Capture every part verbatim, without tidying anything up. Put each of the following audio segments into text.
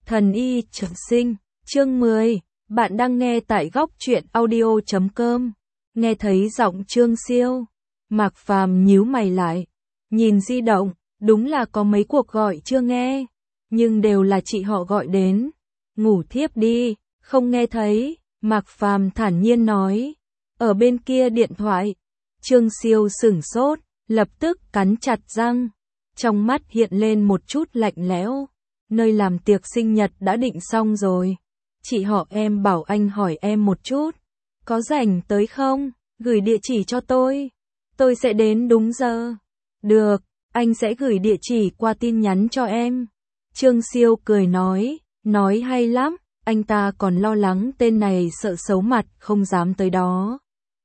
Thần y trường sinh, chương mười, bạn đang nghe tại góc truyện audio chấm com. Nghe thấy giọng Trương Siêu, Mạc Phàm nhíu mày lại, nhìn di động, đúng là có mấy cuộc gọi chưa nghe, nhưng đều là chị họ gọi đến. Ngủ thiếp đi, không nghe thấy, Mạc Phàm thản nhiên nói. Ở bên kia điện thoại, Trương Siêu sửng sốt, lập tức cắn chặt răng, trong mắt hiện lên một chút lạnh lẽo. Nơi làm tiệc sinh nhật đã định xong rồi. Chị họ em bảo anh hỏi em một chút. Có rảnh tới không? Gửi địa chỉ cho tôi. Tôi sẽ đến đúng giờ. Được, anh sẽ gửi địa chỉ qua tin nhắn cho em. Trương Siêu cười nói, nói hay lắm. Anh ta còn lo lắng tên này sợ xấu mặt không dám tới đó.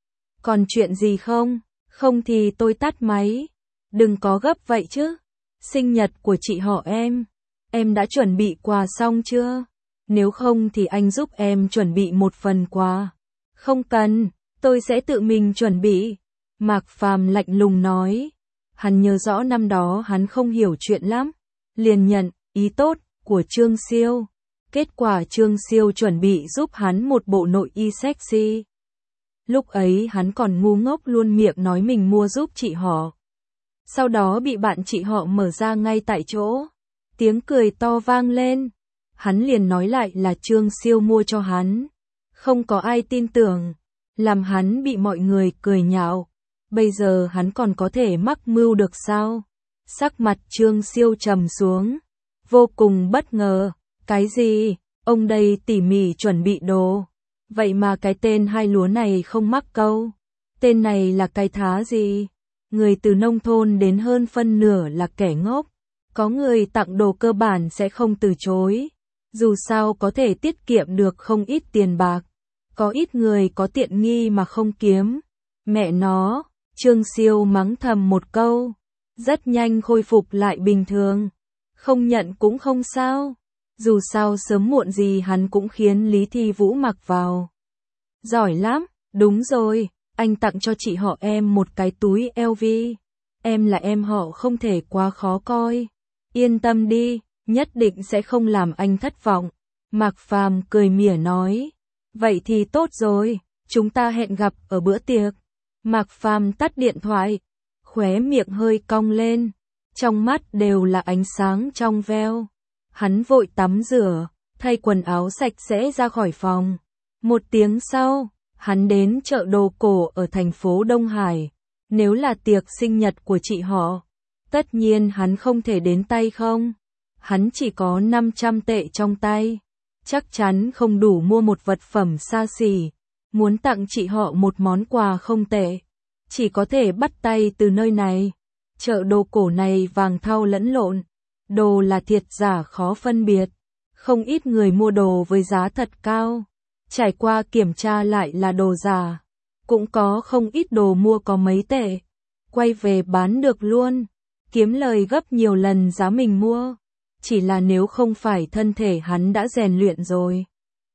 Còn chuyện gì không? Không thì tôi tắt máy. Đừng có gấp vậy chứ. Sinh nhật của chị họ em. Em đã chuẩn bị quà xong chưa? Nếu không thì anh giúp em chuẩn bị một phần quà. Không cần, tôi sẽ tự mình chuẩn bị. Mạc Phàm lạnh lùng nói. Hắn nhớ rõ năm đó hắn không hiểu chuyện lắm. Liền nhận ý tốt của Trương Siêu. Kết quả Trương Siêu chuẩn bị giúp hắn một bộ nội y sexy. Lúc ấy hắn còn ngu ngốc luôn miệng nói mình mua giúp chị họ. Sau đó bị bạn chị họ mở ra ngay tại chỗ. Tiếng cười to vang lên. Hắn liền nói lại là Trương Siêu mua cho hắn. Không có ai tin tưởng. Làm hắn bị mọi người cười nhạo. Bây giờ hắn còn có thể mắc mưu được sao? Sắc mặt Trương Siêu trầm xuống. Vô cùng bất ngờ. Cái gì? Ông đây tỉ mỉ chuẩn bị đồ. Vậy mà cái tên hai lúa này không mắc câu. Tên này là cái thá gì? Người từ nông thôn đến hơn phân nửa là kẻ ngốc. Có người tặng đồ cơ bản sẽ không từ chối. Dù sao có thể tiết kiệm được không ít tiền bạc. Có ít người có tiện nghi mà không kiếm. Mẹ nó, Trương Siêu mắng thầm một câu. Rất nhanh khôi phục lại bình thường. Không nhận cũng không sao. Dù sao sớm muộn gì hắn cũng khiến Lý Thi Vũ mặc vào. Giỏi lắm, đúng rồi, anh tặng cho chị họ em một cái túi L V. Em là em họ không thể quá khó coi. Yên tâm đi, nhất định sẽ không làm anh thất vọng. Mạc Phàm cười mỉa nói. Vậy thì tốt rồi, chúng ta hẹn gặp ở bữa tiệc. Mạc Phàm tắt điện thoại, khóe miệng hơi cong lên. Trong mắt đều là ánh sáng trong veo. Hắn vội tắm rửa, thay quần áo sạch sẽ ra khỏi phòng. Một tiếng sau, hắn đến chợ đồ cổ ở thành phố Đông Hải. Nếu là tiệc sinh nhật của chị họ, tất nhiên hắn không thể đến tay không. Hắn chỉ có năm trăm tệ trong tay. Chắc chắn không đủ mua một vật phẩm xa xỉ. Muốn tặng chị họ một món quà không tệ. Chỉ có thể bắt tay từ nơi này. Chợ đồ cổ này vàng thau lẫn lộn. Đồ là thiệt giả khó phân biệt. Không ít người mua đồ với giá thật cao. Trải qua kiểm tra lại là đồ giả. Cũng có không ít đồ mua có mấy tệ. Quay về bán được luôn. Kiếm lời gấp nhiều lần giá mình mua. Chỉ là nếu không phải thân thể hắn đã rèn luyện rồi.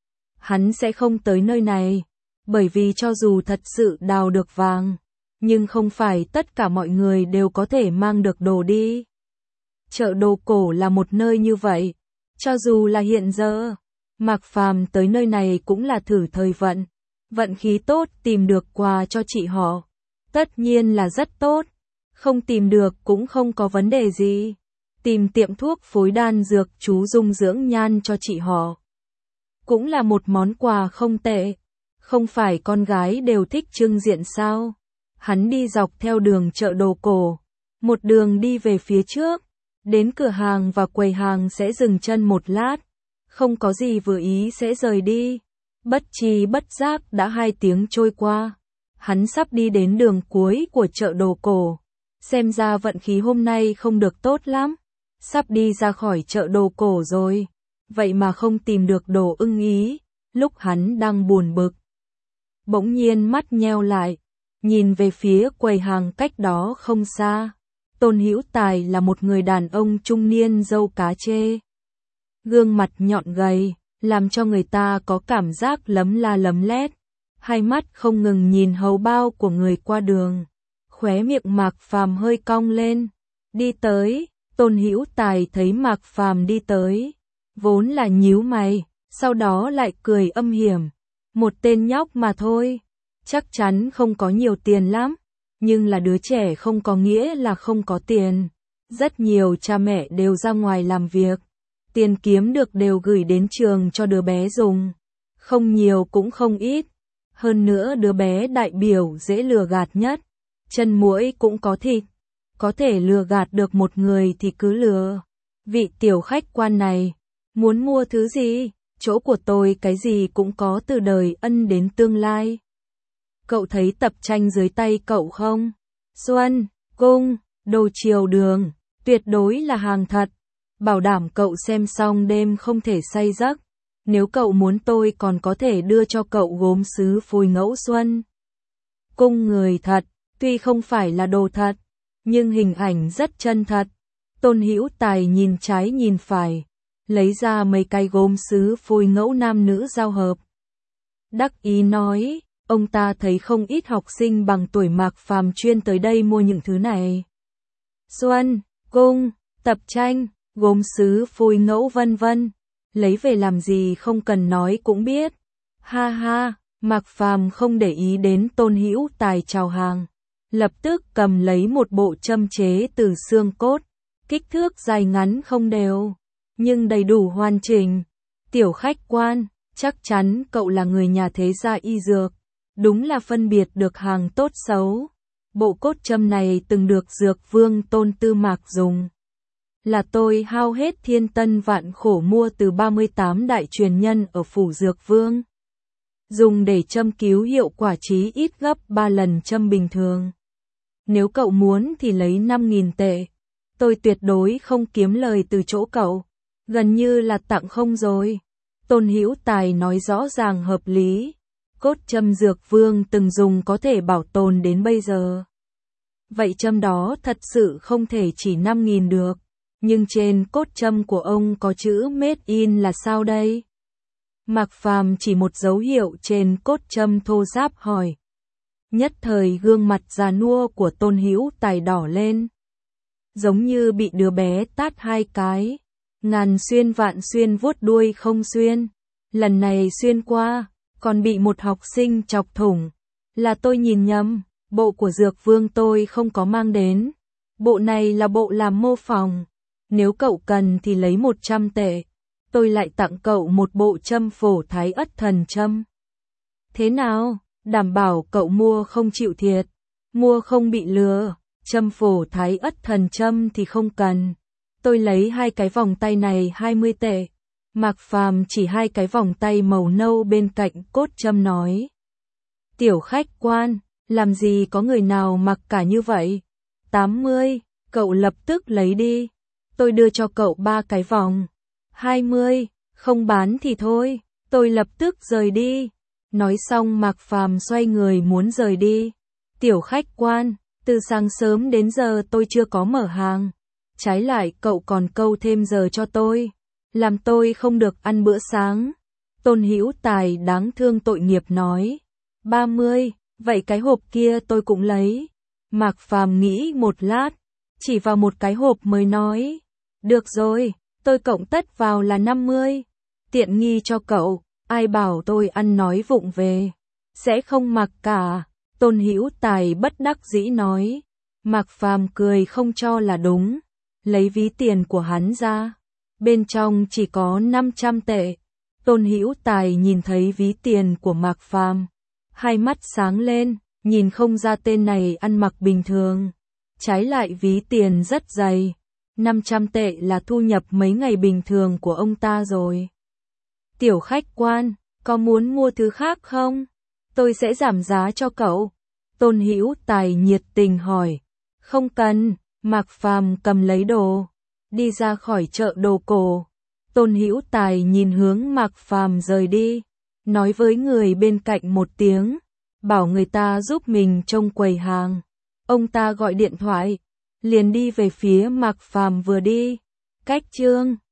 Hắn sẽ không tới nơi này. Bởi vì cho dù thật sự đào được vàng. Nhưng không phải tất cả mọi người đều có thể mang được đồ đi. Chợ đồ cổ là một nơi như vậy. Cho dù là hiện giờ, Mạc Phàm tới nơi này cũng là thử thời vận. Vận khí tốt tìm được quà cho chị họ. Tất nhiên là rất tốt. Không tìm được cũng không có vấn đề gì. Tìm tiệm thuốc phối đan dược chú dung dưỡng nhan cho chị họ. Cũng là một món quà không tệ. Không phải con gái đều thích trưng diện sao. Hắn đi dọc theo đường chợ đồ cổ. Một đường đi về phía trước. Đến cửa hàng và quầy hàng sẽ dừng chân một lát. Không có gì vừa ý sẽ rời đi. Bất tri bất giác đã hai tiếng trôi qua. Hắn sắp đi đến đường cuối của chợ đồ cổ. Xem ra vận khí hôm nay không được tốt lắm. Sắp đi ra khỏi chợ đồ cổ rồi. Vậy mà không tìm được đồ ưng ý. Lúc hắn đang buồn bực. Bỗng nhiên mắt nheo lại. Nhìn về phía quầy hàng cách đó không xa. Tôn Hữu Tài là một người đàn ông trung niên râu cá chê. Gương mặt nhọn gầy, làm cho người ta có cảm giác lấm la lấm lét. Hai mắt không ngừng nhìn hầu bao của người qua đường. Khóe miệng Mạc Phàm hơi cong lên. Đi tới, Tôn Hữu Tài thấy Mạc Phàm đi tới. vốn là nhíu mày, sau đó lại cười âm hiểm. Một tên nhóc mà thôi, chắc chắn không có nhiều tiền lắm, nhưng là đứa trẻ không có nghĩa là không có tiền. Rất nhiều cha mẹ đều ra ngoài làm việc, tiền kiếm được đều gửi đến trường cho đứa bé dùng. Không nhiều cũng không ít. Hơn nữa đứa bé đại biểu dễ lừa gạt nhất. Chân muỗi cũng có thịt. Có thể lừa gạt được một người thì cứ lừa. Vị tiểu khách quan này, muốn mua thứ gì? Chỗ của tôi cái gì cũng có từ đời ân đến tương lai. Cậu thấy tập tranh dưới tay cậu không? Xuân, cung, đồ triều đường, tuyệt đối là hàng thật. Bảo đảm cậu xem xong đêm không thể say giấc. Nếu cậu muốn tôi còn có thể đưa cho cậu gốm sứ phôi ngẫu xuân. Cung người thật, tuy không phải là đồ thật, nhưng hình ảnh rất chân thật. Tôn Hữu Tài nhìn trái nhìn phải, lấy ra mấy cái gốm sứ phôi ngẫu nam nữ giao hợp. Đắc ý nói, ông ta thấy không ít học sinh bằng tuổi Mạc Phàm chuyên tới đây mua những thứ này. Xuân, cung, tập tranh, gốm sứ phôi ngẫu vân vân. Lấy về làm gì không cần nói cũng biết. Ha ha, Mạc Phàm không để ý đến Tôn Hữu Tài chào hàng. Lập tức cầm lấy một bộ châm chế từ xương cốt. Kích thước dài ngắn không đều, nhưng đầy đủ hoàn chỉnh. Tiểu khách quan, chắc chắn cậu là người nhà thế gia y dược. Đúng là phân biệt được hàng tốt xấu. Bộ cốt châm này từng được Dược Vương Tôn Tư Mạc dùng. Là tôi hao hết thiên tân vạn khổ mua từ ba mươi tám đại truyền nhân ở phủ Dược Vương. Dùng để châm cứu hiệu quả chí ít gấp ba lần châm bình thường. Nếu cậu muốn thì lấy năm nghìn tệ. Tôi tuyệt đối không kiếm lời từ chỗ cậu. Gần như là tặng không rồi. Tôn Hữu Tài nói rõ ràng hợp lý. Cốt châm Dược Vương từng dùng có thể bảo tồn đến bây giờ. Vậy châm đó thật sự không thể chỉ năm nghìn được. Nhưng trên cốt châm của ông có chữ Made in là sao đây? Mạc Phàm chỉ một dấu hiệu trên cốt châm thô ráp hỏi. Nhất thời gương mặt già nua của Tôn Hữu Tài đỏ lên. Giống như bị đứa bé tát hai cái. Ngàn xuyên vạn xuyên vuốt đuôi không xuyên. Lần này xuyên qua, còn bị một học sinh chọc thủng. Là tôi nhìn nhầm, bộ của Dược Vương tôi không có mang đến. Bộ này là bộ làm mô phỏng. Nếu cậu cần thì lấy một trăm tệ. Tôi lại tặng cậu một bộ châm phổ thái ất thần châm. Thế nào, đảm bảo cậu mua không chịu thiệt, mua không bị lừa. Châm phổ thái ất thần châm thì không cần. Tôi lấy hai cái vòng tay này hai mươi tệ. Mạc Phàm chỉ hai cái vòng tay màu nâu bên cạnh cốt châm nói. Tiểu khách quan, làm gì có người nào mặc cả như vậy? tám mươi, cậu lập tức lấy đi. Tôi đưa cho cậu ba cái vòng. hai mươi, không bán thì thôi, tôi lập tức rời đi. Nói xong Mạc Phàm xoay người muốn rời đi. Tiểu khách quan, từ sáng sớm đến giờ tôi chưa có mở hàng. Trái lại cậu còn câu thêm giờ cho tôi. Làm tôi không được ăn bữa sáng. Tôn Hữu Tài đáng thương tội nghiệp nói. ba mươi, vậy cái hộp kia tôi cũng lấy. Mạc Phàm nghĩ một lát, chỉ vào một cái hộp mới nói. Được rồi, tôi cộng tất vào là năm mươi. Tiện nghi cho cậu, ai bảo tôi ăn nói vụng về. Sẽ không mặc cả. Tôn Hữu Tài bất đắc dĩ nói. Mạc Phàm cười không cho là đúng. Lấy ví tiền của hắn ra. Bên trong chỉ có năm trăm tệ. Tôn Hữu Tài nhìn thấy ví tiền của Mạc Phàm, hai mắt sáng lên, nhìn không ra tên này ăn mặc bình thường. Trái lại ví tiền rất dày. năm trăm tệ là thu nhập mấy ngày bình thường của ông ta rồi. Tiểu khách quan, có muốn mua thứ khác không? Tôi sẽ giảm giá cho cậu. Tôn Hữu Tài nhiệt tình hỏi. Không cần, Mạc Phàm cầm lấy đồ, đi ra khỏi chợ đồ cổ. Tôn Hữu Tài nhìn hướng Mạc Phàm rời đi, nói với người bên cạnh một tiếng, bảo người ta giúp mình trông quầy hàng. Ông ta gọi điện thoại, liền đi về phía Mạc Phàm vừa đi. Cách chương